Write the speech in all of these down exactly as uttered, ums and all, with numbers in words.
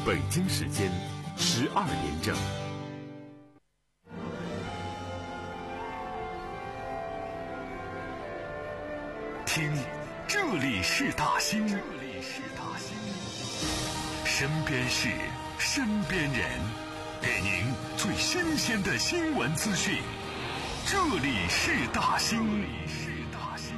北京时间十二点整。听，这里是大兴，这里是大兴，身边事，身边人，给您最新鲜的新闻资讯。这里是大兴，这里是大兴。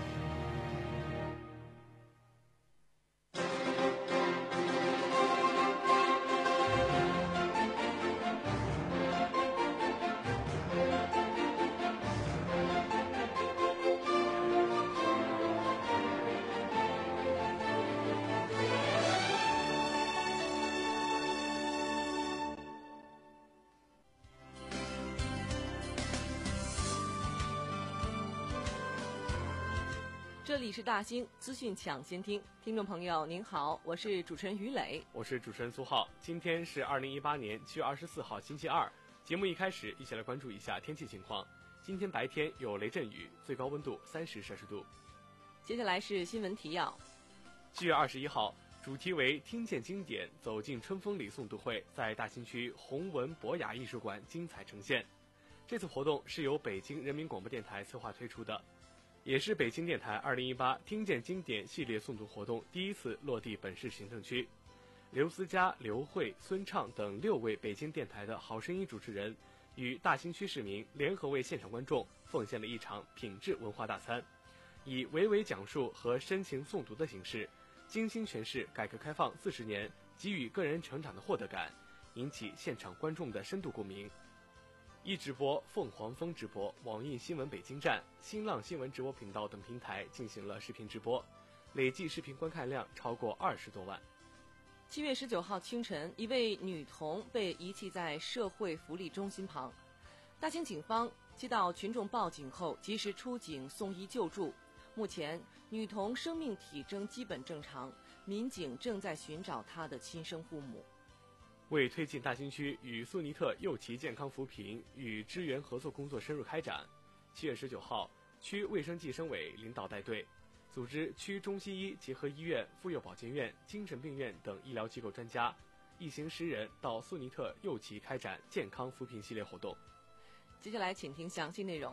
这里是大兴资讯抢先听，听众朋友您好，我是主持人于磊， 我是主持人苏浩。今天是二零一八年七月二十四号星期二，节目一开始一起来关注一下天气情况。今天白天有雷阵雨，最高温度三十摄氏度。 接下来是新闻提要。 七月二十一号，主题为听见经典，走进春风里诵读会在大兴区弘文博雅艺术馆精彩呈现。这次活动是由北京人民广播电台策划推出的，也是北京电台二零一八听见经典系列诵读活动第一次落地本市行政区。刘思佳、刘慧、孙畅等六位北京电台的好声音主持人与大兴区市民联合为现场观众奉献了一场品质文化大餐，以娓娓讲述和深情诵读的形式，精心诠释改革开放四十年给予个人成长的获得感，引起现场观众的深度共鸣。一直播凤凰峰直播、网易新闻北京站、新浪新闻直播频道等平台进行了视频直播，累计视频观看量超过二十多万。 七月十九号清晨，一位女童被遗弃在社会福利中心旁，大兴警方接到群众报警后及时出警送医救助。目前女童生命体征基本正常，民警正在寻找她的亲生父母。 为推进大兴区与苏尼特幼齐健康扶贫与支援合作工作深入开展，七月十九号，区卫生计生委领导带队，组织区中西医结合医院、妇幼保健院、精神病院等医疗机构专家，一行十人到苏尼特幼齐开展健康扶贫系列活动。 接下来请听详细内容。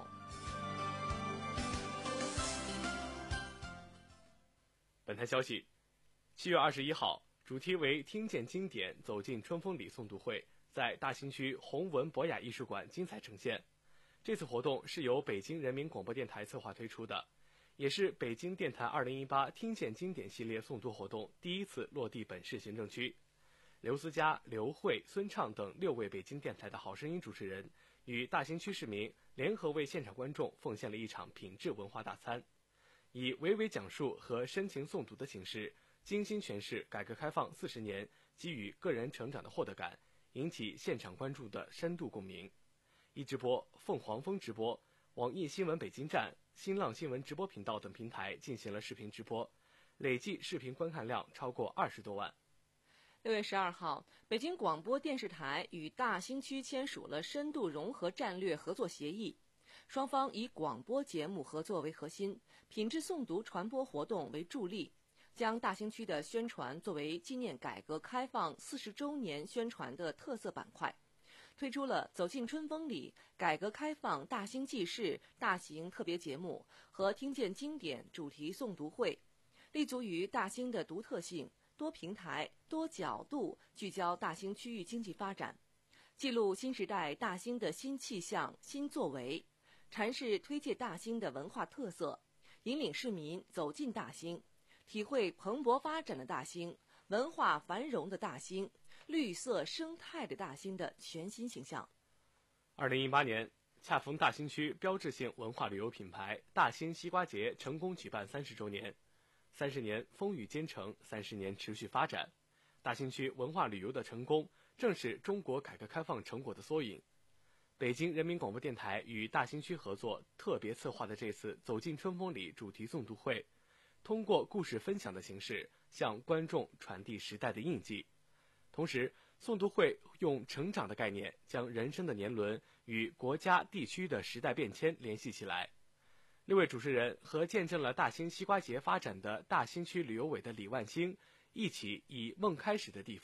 本台消息，七月二十一号，主题为听见经典，走进春风里诵读会在大兴区弘文博雅艺术馆精彩呈现。这次活动是由北京人民广播电台策划推出的，也是北京电台二零一八听见经典系列诵读活动第一次落地本市行政区。刘思佳、刘慧、孙畅等六位北京电台的好声音主持人与大兴区市民联合为现场观众奉献了一场品质文化大餐，以娓娓讲述和深情诵读的形式，精心诠释改革开放四十年给予个人成长的获得感，引起现场关注的深度共鸣。一直播凤凰峰直播、网易新闻北京站、新浪新闻直播频道等平台进行了视频直播，累计视频观看量超过二十多万。 六月十二号，北京广播电视台与大兴区签署了深度融合战略合作协议，双方以广播节目合作为核心，品质诵读传播活动为助力，将大兴区的宣传作为纪念改革开放四十周年宣传的特色板块，推出了走进春风里、改革开放大兴纪事大型特别节目和听见经典主题诵读会，立足于大兴的独特性，多平台、多角度聚焦大兴区域经济发展，记录新时代大兴的新气象、新作为，阐释推介大兴的文化特色，引领市民走进大兴，体会蓬勃发展的大兴、文化繁荣的大兴、绿色生态的大兴的全新形象。 二零一八年，恰逢大兴区标志性文化旅游品牌大兴西瓜节成功举办三十周年。三十年风雨兼程，三十年持续发展，大兴区文化旅游的成功，正是中国改革开放成果的缩影。北京人民广播电台与大兴区合作特别策划的这次走进春风里主题诵读会，通过故事分享的形式向观众传递时代的印记。同时，诵读会用成长的概念，将人生的年轮与国家地区的时代变迁联系起来。六位主持人和见证了大兴西瓜节发展的大兴区旅游委的李万兴一起以梦开始的地方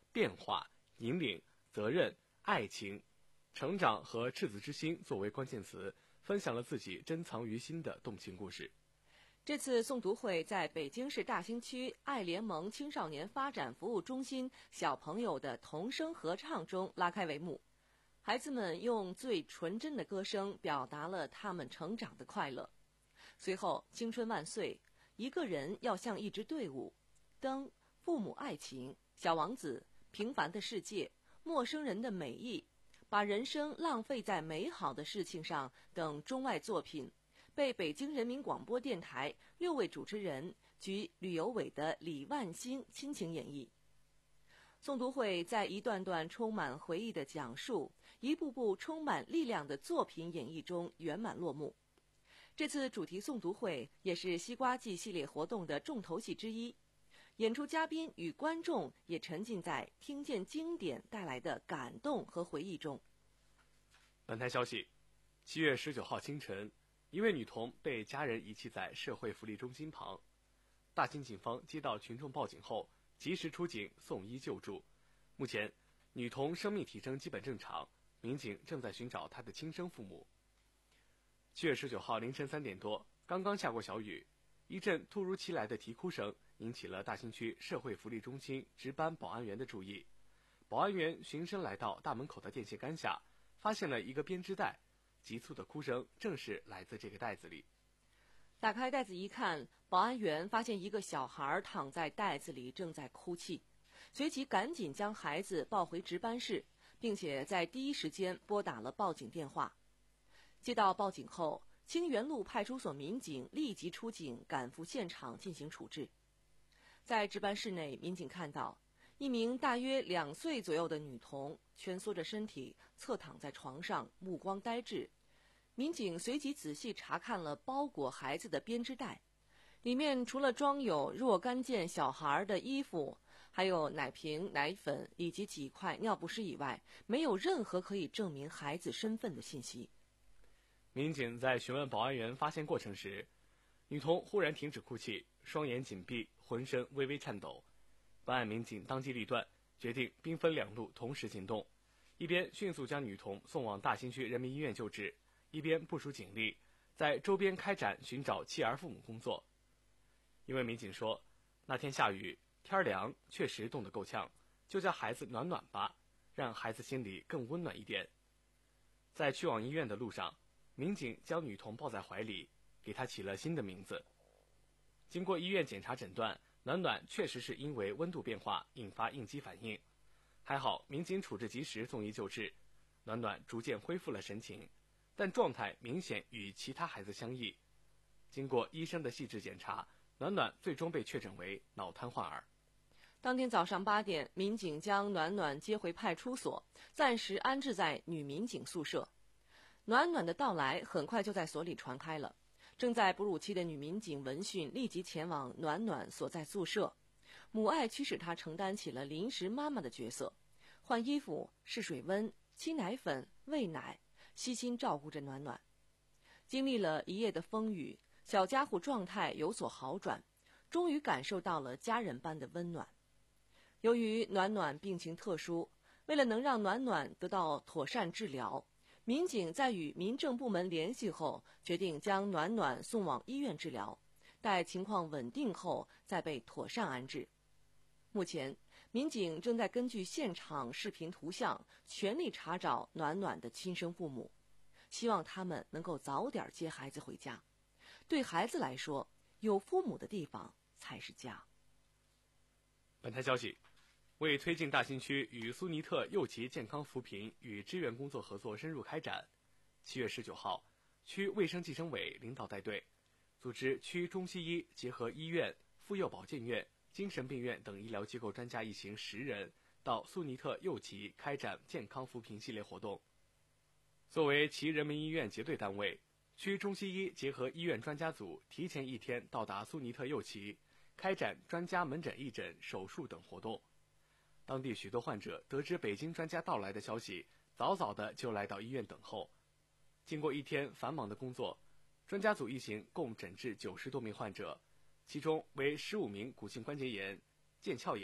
变化、引领、责任、爱情、成长和赤子之心作为关键词，分享了自己珍藏于心的动情故事。 这次诵读会在北京市大兴区爱联盟青少年发展服务中心小朋友的童声合唱中拉开帷幕。孩子们用最纯真的歌声表达了他们成长的快乐。随后，青春万岁、一个人要像一支队伍、灯、父母爱情、小王子、平凡的世界、陌生人的美意、把人生浪费在美好的事情上等中外作品被北京人民广播电台六位主持人及旅游委的李万兴亲情演绎。诵读会在一段段充满回忆的讲述、一部部充满力量的作品演绎中圆满落幕。这次主题诵读会也是西瓜季系列活动的重头戏之一，演出嘉宾与观众也沉浸在听见经典带来的感动和回忆中。 本台消息，七月十九号清晨，一位女童被家人遗弃在社会福利中心旁。大兴警方接到群众报警后，及时出警送医救助。目前，女童生命体征基本正常，民警正在寻找她的亲生父母。七月十九号凌晨三点多，刚刚下过小雨，一阵突如其来的啼哭声引起了大兴区社会福利中心值班保安员的注意。保安员循声来到大门口的电线杆下，发现了一个编织袋，急促的哭声正是来自这个袋子里。 打开袋子一看，保安员发现一个小孩躺在袋子里正在哭泣，随即赶紧将孩子抱回值班室，并且在第一时间拨打了报警电话。接到报警后，清源路派出所民警立即出警赶赴现场进行处置。在值班室内，民警看到一名大约两岁左右的女童蜷缩着身体侧躺在床上，目光呆滞。民警随即仔细查看了包裹孩子的编织袋，里面除了装有若干件小孩的衣服，还有奶瓶、奶粉以及几块尿不湿以外，没有任何可以证明孩子身份的信息。 民警在询问保安员发现过程时，女童忽然停止哭泣，双眼紧闭，浑身微微颤抖。办案民警当机立断，决定兵分两路同时行动，一边迅速将女童送往大兴区人民医院救治，一边部署警力在周边开展寻找弃儿父母工作。一位民警说，那天下雨，天凉，确实冻得够呛，就叫孩子暖暖吧，让孩子心里更温暖一点。在去往医院的路上，民警将女童抱在怀里，给她起了新的名字。经过医院检查诊断，暖暖确实是因为温度变化引发应激反应，还好民警处置及时，送医救治，暖暖逐渐恢复了神情，但状态明显与其他孩子相异。经过医生的细致检查，暖暖最终被确诊为脑瘫患儿。 当天早上八点，民警将暖暖接回派出所，暂时安置在女民警宿舍。暖暖的到来很快就在所里传开了，正在哺乳期的女民警闻讯立即前往暖暖所在宿舍，母爱驱使她承担起了临时妈妈的角色，换衣服、试水温、沏奶粉、喂奶，悉心照顾着暖暖。经历了一夜的风雨，小家伙状态有所好转，终于感受到了家人般的温暖。由于暖暖病情特殊，为了能让暖暖得到妥善治疗，民警在与民政部门联系后，决定将暖暖送往医院治疗，待情况稳定后再被妥善安置。目前，民警正在根据现场视频图像，全力查找暖暖的亲生父母，希望他们能够早点接孩子回家。对孩子来说，有父母的地方才是家。 本台消息，为推进大兴区与苏尼特幼奇健康扶贫与支援工作合作深入开展，七月十九号，区卫生计生委领导带队，组织区中西医结合医院、妇幼保健院、精神病院等医疗机构专家一行十人到苏尼特幼奇开展健康扶贫系列活动。作为其人民医院结对单位，区中西医结合医院专家组提前一天到达苏尼特幼奇，开展专家门诊义诊、手术等活动。当地许多患者得知北京专家到来的消息，早早的就来到医院等候。经过一天繁忙的工作，专家组一行共诊治九十多名患者，其中为十五名骨性关节炎、腱鞘炎等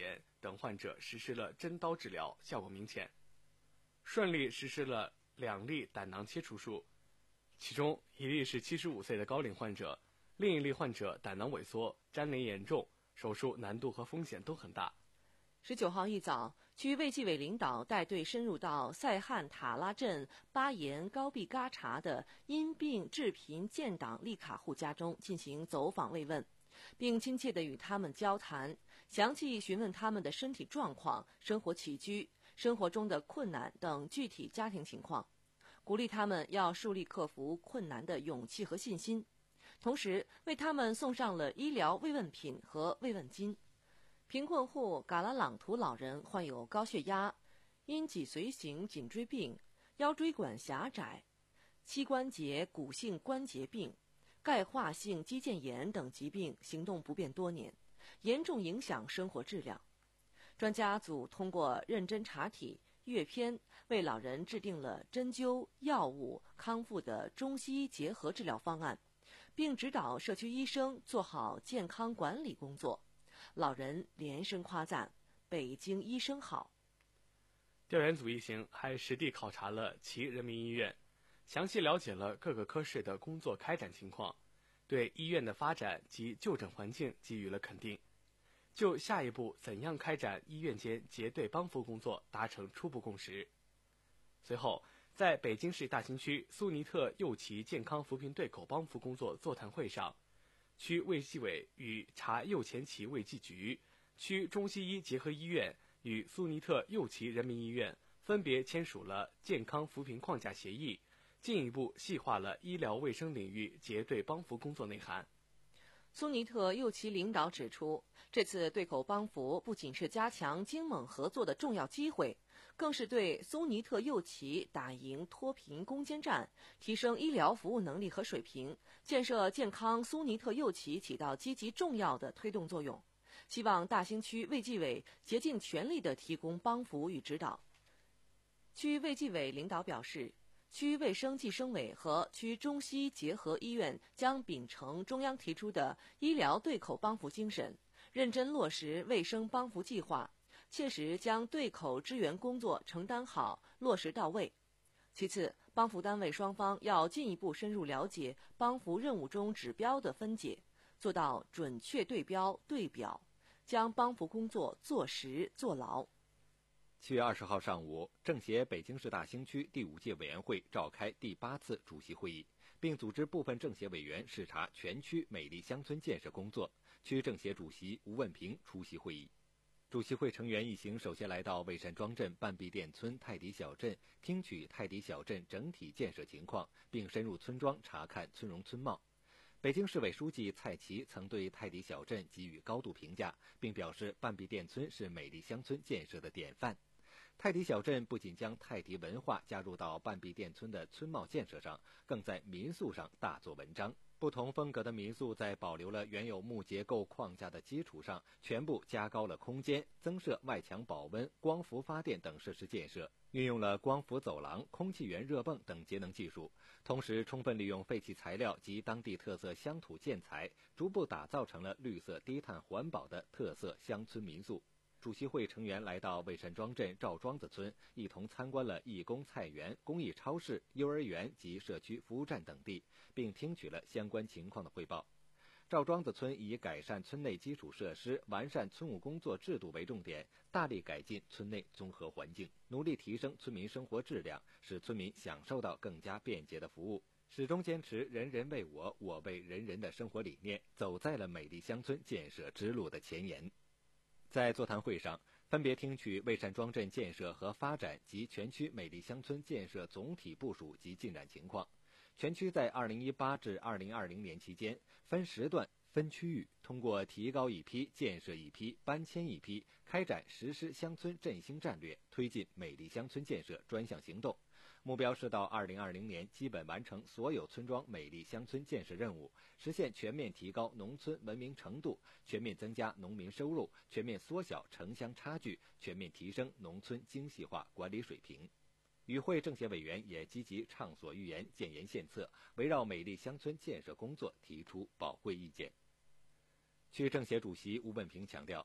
等患者实施了针刀治疗，效果明显，顺利实施了两例胆囊切除术，其中一例是七十五岁的高龄患者，另一例患者胆囊萎缩，粘连严重，手术难度和风险都很大。 十九号一早，区卫计委领导带队深入到塞罕塔拉镇巴岩高壁嘎查的因病致贫建党利卡户家中进行走访慰问，并亲切地与他们交谈，详细询问他们的身体状况、生活起居、生活中的困难等具体家庭情况，鼓励他们要树立克服困难的勇气和信心，同时为他们送上了医疗慰问品和慰问金。贫困户嘎拉朗图老人患有高血压、因脊髓型颈椎病、腰椎管狭窄、膝关节骨性关节病、钙化性肌腱炎等疾病，行动不便多年，严重影响生活质量。专家组通过认真查体、阅片，为老人制定了针灸、药物、康复的中西医结合治疗方案，并指导社区医生做好健康管理工作。老人连声夸赞北京医生好。 调研组一行还实地考察了其人民医院，详细了解了各个科室的工作开展情况，对医院的发展及就诊环境给予了肯定，就下一步怎样开展医院间结对帮扶工作达成初步共识。随后，在北京市大兴区苏尼特右旗健康扶贫对口帮扶工作座谈会上，区卫计委与查右前旗卫计局、区中西医结合医院与苏尼特右旗人民医院分别签署了健康扶贫框架协议，进一步细化了医疗卫生领域结对帮扶工作内涵。 苏尼特右旗领导指出，这次对口帮扶不仅是加强京蒙合作的重要机会，更是对苏尼特右旗打赢脱贫攻坚战、提升医疗服务能力和水平、建设健康苏尼特右旗起到积极重要的推动作用。希望大兴区卫计委竭尽全力地提供帮扶与指导。区卫计委领导表示，区卫生计生委和区中西医结合医院将秉承中央提出的医疗对口帮扶精神，认真落实卫生帮扶计划，切实将对口支援工作承担好、落实到位。其次，帮扶单位双方要进一步深入了解帮扶任务中指标的分解，做到准确对标对表，将帮扶工作做实做牢。 七月二十号上午，政协北京市大兴区第五届委员会召开第八次主席会议，并组织部分政协委员视察全区美丽乡村建设工作。区政协主席吴问平出席会议。主席会成员一行首先来到蔚山庄镇半壁店村泰迪小镇，听取泰迪小镇整体建设情况，并深入村庄查看村容村貌。北京市委书记蔡奇曾对泰迪小镇给予高度评价，并表示半壁店村是美丽乡村建设的典范。泰迪小镇不仅将泰迪文化加入到半壁店村的村貌建设上，更在民宿上大做文章。不同风格的民宿在保留了原有木结构框架的基础上，全部加高了空间，增设外墙保温、光伏发电等设施建设，运用了光伏走廊、空气源热泵等节能技术，同时充分利用废弃材料及当地特色乡土建材，逐步打造成了绿色低碳环保的特色乡村民宿。主席会成员来到蔚山庄镇赵庄子村，一同参观了义工菜园、公益超市、幼儿园及社区服务站等地，并听取了相关情况的汇报。赵庄子村以改善村内基础设施、完善村务工作制度为重点，大力改进村内综合环境，努力提升村民生活质量，使村民享受到更加便捷的服务，始终坚持人人为我，我为人人的生活理念，走在了美丽乡村建设之路的前沿。在座谈会上，分别听取蔚山庄镇建设和发展及全区美丽乡村建设总体部署及进展情况。全区在二零一八至二零二零年期间，分时段、分区域，通过提高一批、建设一批、搬迁一批，开展实施乡村振兴战略，推进美丽乡村建设专项行动。目标是到二零二零年基本完成所有村庄美丽乡村建设任务，实现全面提高农村文明程度，全面增加农民收入，全面缩小城乡差距，全面提升农村精细化管理水平。与会政协委员也积极畅所欲言、建言献策，围绕美丽乡村建设工作提出宝贵意见。区政协主席吴问平强调，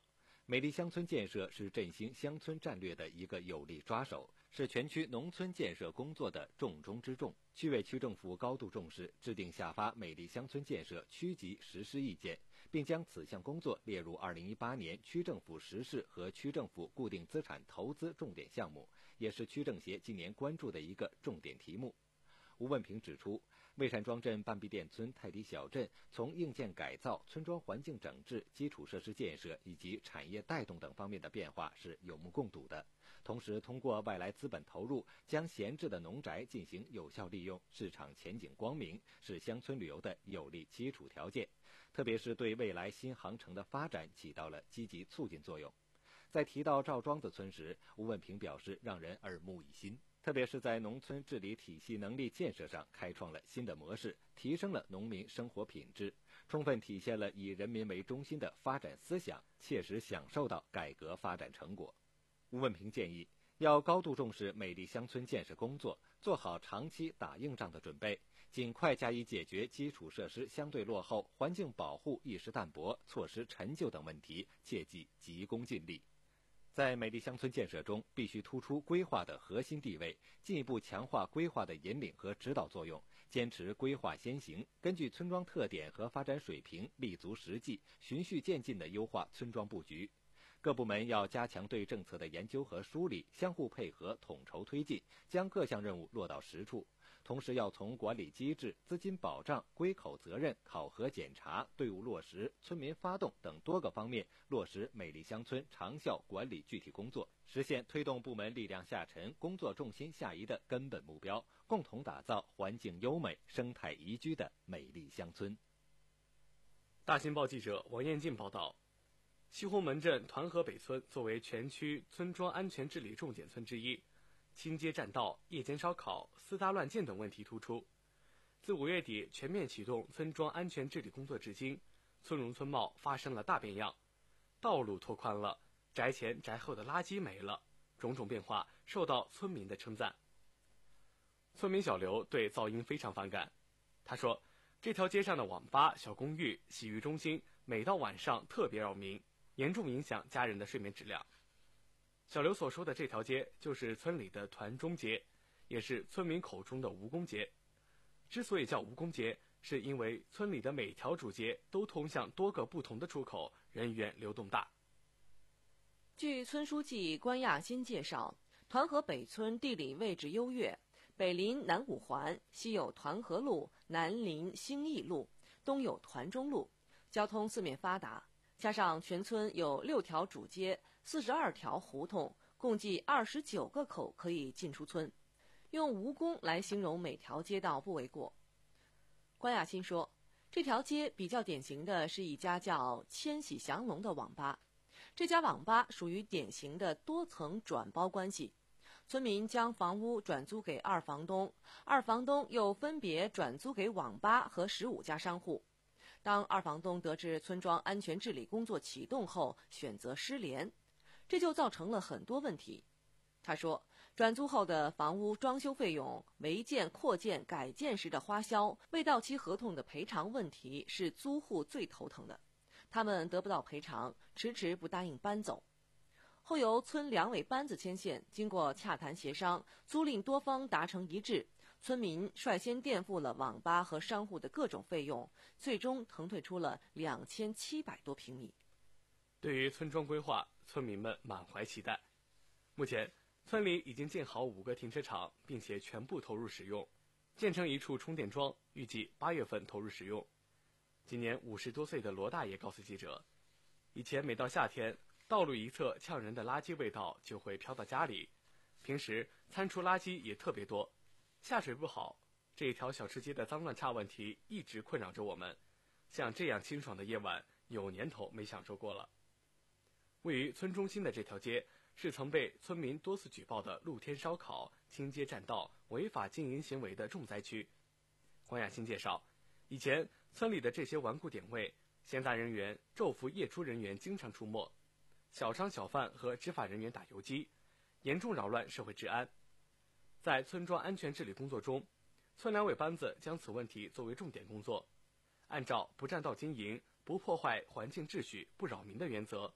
美丽乡村建设是振兴乡村战略的一个有力抓手，是全区农村建设工作的重中之重。区委区政府高度重视，制定下发美丽乡村建设区级实施意见，并将此项工作列入二零一八年区政府实事和区政府固定资产投资重点项目，也是区政协今年关注的一个重点题目。吴文平指出，魏山庄镇半壁店村泰迪小镇从硬件改造、村庄环境整治、基础设施建设以及产业带动等方面的变化是有目共睹的。同时，通过外来资本投入，将闲置的农宅进行有效利用，市场前景光明，是乡村旅游的有力基础条件，特别是对未来新航程的发展起到了积极促进作用。在提到赵庄子村时，吴文平表示让人耳目一新，特别是在农村治理体系能力建设上开创了新的模式，提升了农民生活品质，充分体现了以人民为中心的发展思想，切实享受到改革发展成果。吴文平建议，要高度重视美丽乡村建设工作，做好长期打硬仗的准备，尽快加以解决基础设施相对落后、环境保护意识淡薄、措施陈旧等问题，切忌急功近利。在美丽乡村建设中，必须突出规划的核心地位，进一步强化规划的引领和指导作用，坚持规划先行，根据村庄特点和发展水平，立足实际，循序渐进地优化村庄布局。各部门要加强对政策的研究和梳理，相互配合，统筹推进，将各项任务落到实处。同时要从管理机制、资金保障、归口责任、考核检查、队伍落实、村民发动等多个方面落实美丽乡村长效管理具体工作，实现推动部门力量下沉、工作重心下移的根本目标，共同打造环境优美、生态宜居的美丽乡村。 大新报记者王彦进报道，西红门镇团河北村作为全区村庄安全治理重点村之一，清街占道、夜间烧烤、私搭乱建等问题突出。自五月底全面启动村庄安全治理工作至今，村容村貌发生了大变样，道路拓宽了，宅前宅后的垃圾没了，种种变化受到村民的称赞。村民小刘对噪音非常反感，他说，这条街上的网吧、小公寓、洗浴中心每到晚上特别扰民，严重影响家人的睡眠质量。小刘所说的这条街就是村里的团中街，也是村民口中的蜈蚣街。之所以叫蜈蚣街，是因为村里的每条主街都通向多个不同的出口，人员流动大。 据村书记关亚新介绍，团河北村地理位置优越，北临南五环，西有团河路，南临兴义路，东有团中路，交通四面发达。加上全村有六条主街、四十二条胡同，共计二十九个口可以进出村。用蜈蚣来形容每条街道不为过。关亚新说，这条街比较典型的是一家叫千禧祥龙的网吧。这家网吧属于典型的多层转包关系，村民将房屋转租给二房东，二房东又分别转租给网吧和十五家商户。当二房东得知村庄安全治理工作启动后，选择失联，这就造成了很多问题。他说，转租后的房屋装修费用、违建、扩建、改建时的花销、未到期合同的赔偿问题是租户最头疼的，他们得不到赔偿，迟迟不答应搬走。后由村两委班子牵线，经过洽谈协商，租赁多方达成一致，村民率先垫付了网吧和商户的各种费用，最终腾退出了两千七百多平米。 对于村庄规划，村民们满怀期待。目前，村里已经建好五个停车场，并且全部投入使用，建成一处充电桩，预计八月份投入使用。今年五十多岁的罗大爷告诉记者，以前每到夏天，道路一侧呛人的垃圾味道就会飘到家里，平时餐厨垃圾也特别多，下水不好，这一条小吃街的脏乱差问题一直困扰着我们，像这样清爽的夜晚有年头没享受过了。位于村中心的这条街是曾被村民多次举报的露天烧烤、清街占道、违法经营行为的重灾区。关亚新介绍，以前村里的这些顽固点位，闲杂人员、昼伏夜出人员经常出没，小商小贩和执法人员打游击，严重扰乱社会治安。在村庄安全治理工作中，村两委班子将此问题作为重点工作，按照不占道经营、不破坏环境秩序、不扰民的原则，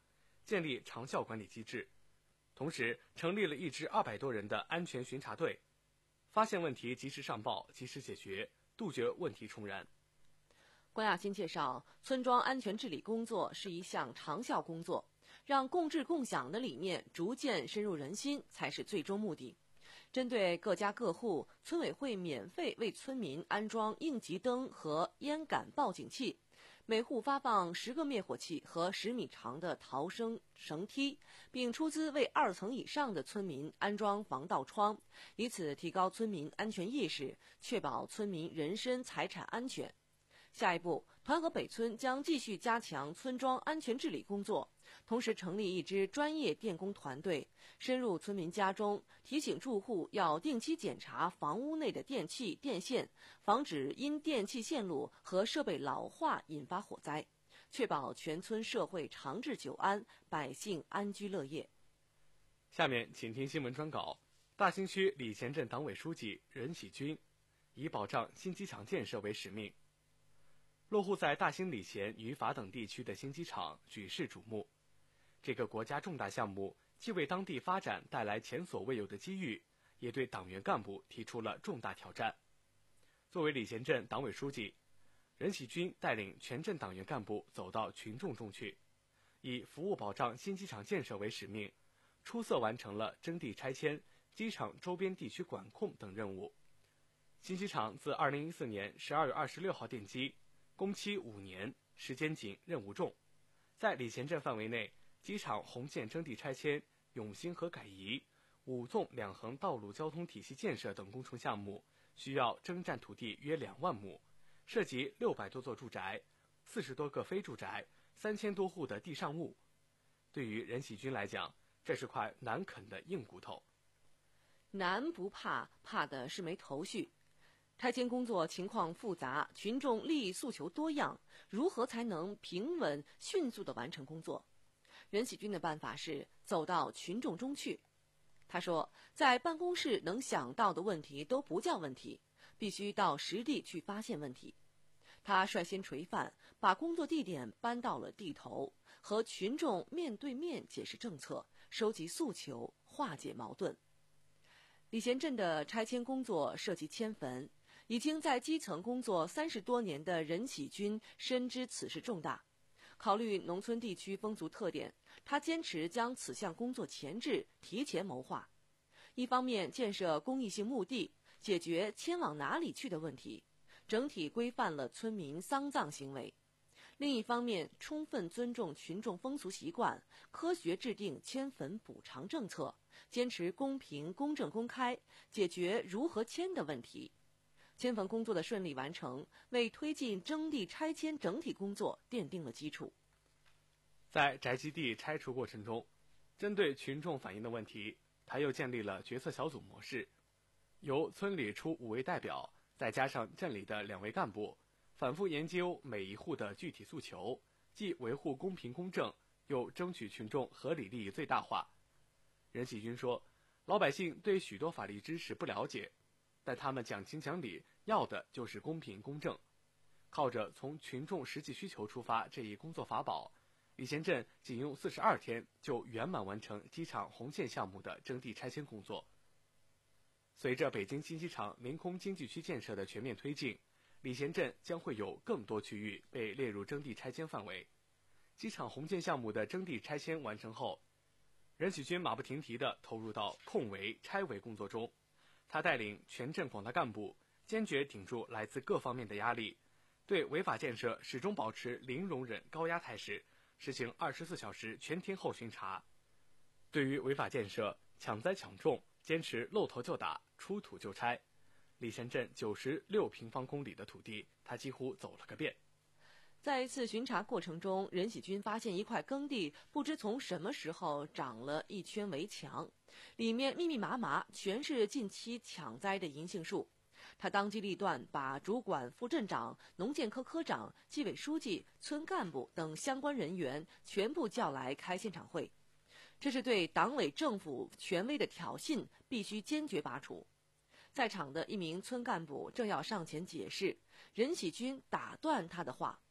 建立长效管理机制，同时成立了一支二百多人的安全巡查队，发现问题及时上报，及时解决，杜绝问题重燃。 关亚新介绍，村庄安全治理工作是一项长效工作，让共治共享的理念逐渐深入人心才是最终目的。针对各家各户，村委会免费为村民安装应急灯和烟感报警器，每户发放十个灭火器和十米长的逃生绳梯，并出资为二层以上的村民安装防盗窗，以此提高村民安全意识，确保村民人身财产安全。下一步，团河北村将继续加强村庄安全治理工作，同时成立一支专业电工团队，深入村民家中，提醒住户要定期检查房屋内的电器、电线，防止因电器线路和设备老化引发火灾，确保全村社会长治久安，百姓安居乐业。 下面请听新闻专稿。大兴区礼贤镇党委书记任喜军以保障新机场建设为使命。落户在大兴礼贤、于法等地区的新机场举世瞩目。这个国家重大项目既为当地发展带来前所未有的机遇，也对党员干部提出了重大挑战。作为礼贤镇党委书记，任喜军带领全镇党员干部走到群众中去，以服务保障新机场建设为使命，出色完成了征地拆迁、机场周边地区管控等任务。新机场自二零一四年十二月二十六号奠基，工期五年，时间紧，任务重。在礼贤镇范围内，机场红线征地拆迁、永兴河改移、五纵两横道路交通体系建设等工程项目，需要征占土地约两万亩，涉及六百多座住宅、四十多个非住宅、三千多户的地上物。对于任喜军来讲，这是块难啃的硬骨头。 难不怕，怕的是没头绪。拆迁工作情况复杂，群众利益诉求多样，如何才能平稳迅速地完成工作？任喜军的办法是走到群众中去。他说，在办公室能想到的问题都不叫问题，必须到实地去发现问题。他率先垂范，把工作地点搬到了地头，和群众面对面解释政策，收集诉求，化解矛盾。礼贤镇的拆迁工作涉及迁坟，已经在基层工作三十多年的任喜军深知此事重大。考虑农村地区风俗特点，他坚持将此项工作前置，提前谋划。一方面建设公益性墓地，解决迁往哪里去的问题，整体规范了村民丧葬行为；另一方面，充分尊重群众风俗习惯，科学制定迁坟补偿政策，坚持公平、公正、公开，解决如何迁的问题。迁坟工作的顺利完成，为推进征地拆迁整体工作奠定了基础。 在宅基地拆除过程中，针对群众反映的问题，他又建立了决策小组模式，由村里出五位代表，再加上镇里的两位干部，反复研究每一户的具体诉求，既维护公平公正，又争取群众合理利益最大化。任喜军说，老百姓对许多法律知识不了解，但他们讲情讲理，要的就是公平公正。靠着从群众实际需求出发这一工作法宝，礼贤镇仅用四十二天就圆满完成机场红线项目的征地拆迁工作。随着北京新机场临空经济区建设的全面推进，礼贤镇将会有更多区域被列入征地拆迁范围。机场红线项目的征地拆迁完成后，任喜军马不停蹄地投入到控围、拆围工作中。他带领全镇广大干部，坚决顶住来自各方面的压力，对违法建设始终保持零容忍高压态势，实行二十四小时全天候巡查。对于违法建设，抢灾抢种，坚持露头就打，出土就拆。礼贤镇九十六平方公里的土地，他几乎走了个遍。 在一次巡查过程中，任喜军发现一块耕地不知从什么时候长了一圈围墙，里面密密麻麻全是近期抢栽的银杏树。他当机立断，把主管副镇长、农建科科长、纪委书记、村干部等相关人员全部叫来开现场会。这是对党委政府权威的挑衅，必须坚决拔除。在场的一名村干部正要上前解释，任喜军打断他的话：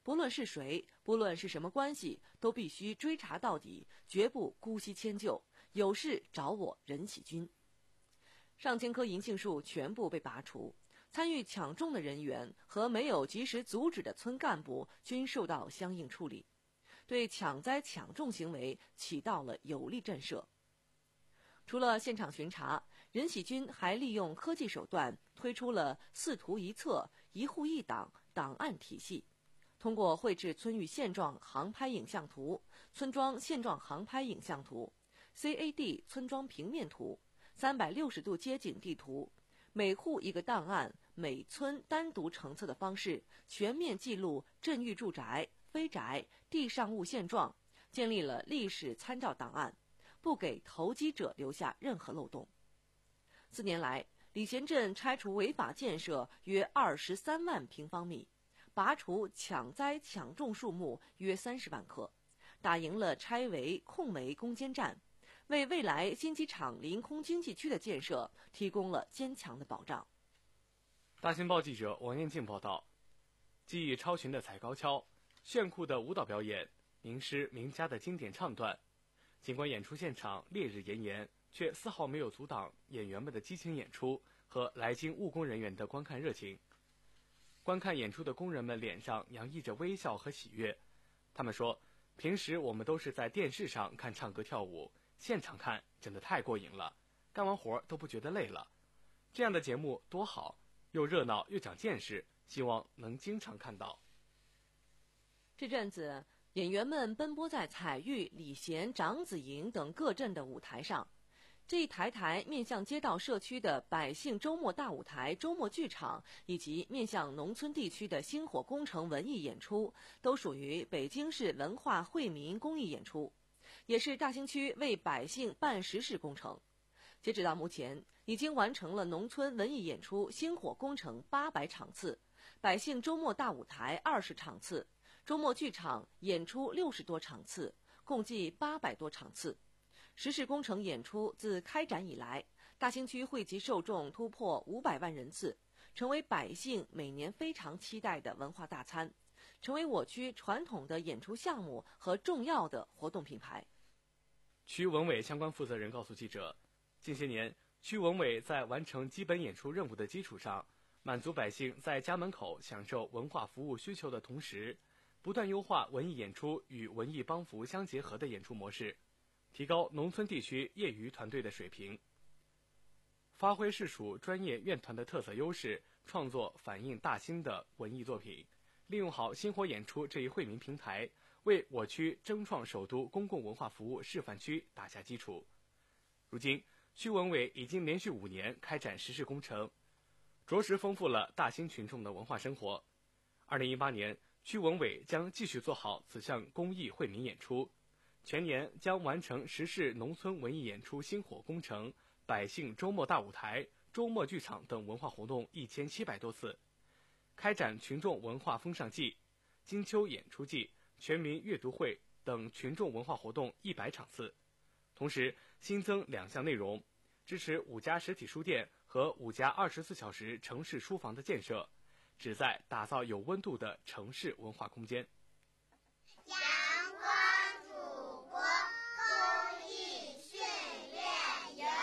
不论是谁，不论是什么关系，都必须追查到底，绝不姑息迁就，有事找我任喜军。上千棵银杏树全部被拔除，参与抢种的人员和没有及时阻止的村干部均受到相应处理，对抢灾抢种行为起到了有力震慑。除了现场巡查，任喜军还利用科技手段推出了四图一册、一户一档档案体系，通过绘制村域现状航拍影像图、村庄现状航拍影像图、C A D 村庄平面图、三百六十度街景地图，每户一个档案，每村单独成册的方式，全面记录镇域住宅、非宅、地上物现状，建立了历史参照档案，不给投机者留下任何漏洞。四年来，礼贤镇拆除违法建设约二十三万平方米，拔除抢灾抢种树木约三十万棵，打赢了拆围控围攻坚战，为未来新机场临空经济区的建设提供了坚强的保障。 大新报记者王彦静报道，技艺超群的踩高跷，炫酷的舞蹈表演，名师名家的经典唱段，尽管演出现场烈日炎炎，却丝毫没有阻挡演员们的激情演出和来京务工人员的观看热情。观看演出的工人们脸上洋溢着微笑和喜悦，他们说，平时我们都是在电视上看唱歌跳舞，现场看真的太过瘾了，干完活都不觉得累了。这样的节目多好，又热闹又长见识，希望能经常看到。 这阵子，演员们奔波在彩玉、礼贤、长子营等各镇的舞台上。这一台台面向街道社区的百姓周末大舞台、周末剧场，以及面向农村地区的星火工程文艺演出，都属于北京市文化惠民公益演出，也是大兴区为百姓办实事工程。截止到目前，已经完成了农村文艺演出星火工程八百场次，百姓周末大舞台二十场次，周末剧场演出六十多场次，共计八百多场次。实事工程演出自开展以来，大兴区汇集受众突破五百万人次，成为百姓每年非常期待的文化大餐，成为我区传统的演出项目和重要的活动品牌。 区文委相关负责人告诉记者，近些年，区文委在完成基本演出任务的基础上，满足百姓在家门口享受文化服务需求的同时，不断优化文艺演出与文艺帮扶相结合的演出模式，提高农村地区业余团队的水平，发挥市属专业院团的特色优势，创作反映大兴的文艺作品，利用好星火演出这一惠民平台，为我区争创首都公共文化服务示范区打下基础。如今，区文委已经连续五年开展实事工程，着实丰富了大兴群众的文化生活。二零一八年，区文委将继续做好此项公益惠民演出，全年将完成实事农村文艺演出星火工程、百姓周末大舞台、周末剧场等文化活动一千七百多次，开展群众文化风尚季、金秋演出季、全民阅读会等群众文化活动一百场次。同时新增两项内容，支持五家实体书店和五家二十四小时城市书房的建设，旨在打造有温度的城市文化空间。 阳光祖国公益训练营。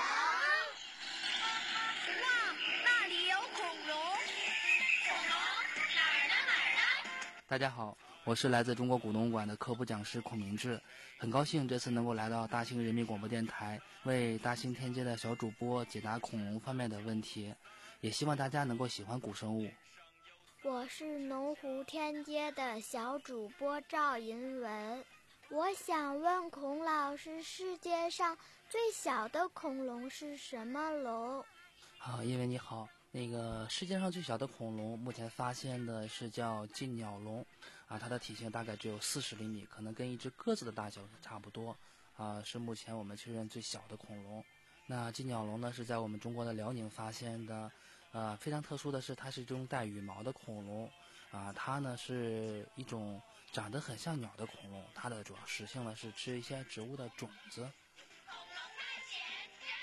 哇，那里有恐龙！ 恐龙哪儿呢哪儿呢？ 大家好，我是来自中国古董馆的科普讲师孔明志，很高兴这次能够来到大兴人民广播电台，为大兴天街的小主播解答恐龙方面的问题，也希望大家能够喜欢古生物。 我是农湖天街的小主播赵银文，我想问孔老师，世界上最小的恐龙是什么龙？ 好，因为你好，那个世界上最小的恐龙目前发现的是叫金鸟龙，啊，它的体型大概只有四十厘米，可能跟一只鸽子的大小差不多，啊，是目前我们确认最小的恐龙。那金鸟龙呢是在我们中国的辽宁发现的。呃，非常特殊的是，它是一种带羽毛的恐龙，啊、呃，它呢是一种长得很像鸟的恐龙，它的主要食性呢是吃一些植物的种子。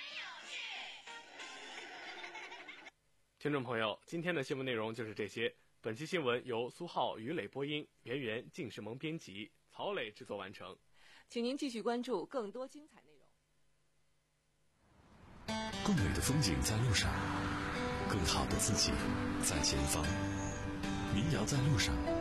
听众朋友，今天的新闻内容就是这些， 本期新闻由苏浩、于磊播音，圆圆、靳世萌编辑，曹磊制作完成。 请您继续关注更多精彩内容。 更美的风景在路上，更好的自己在前方。民谣在路上。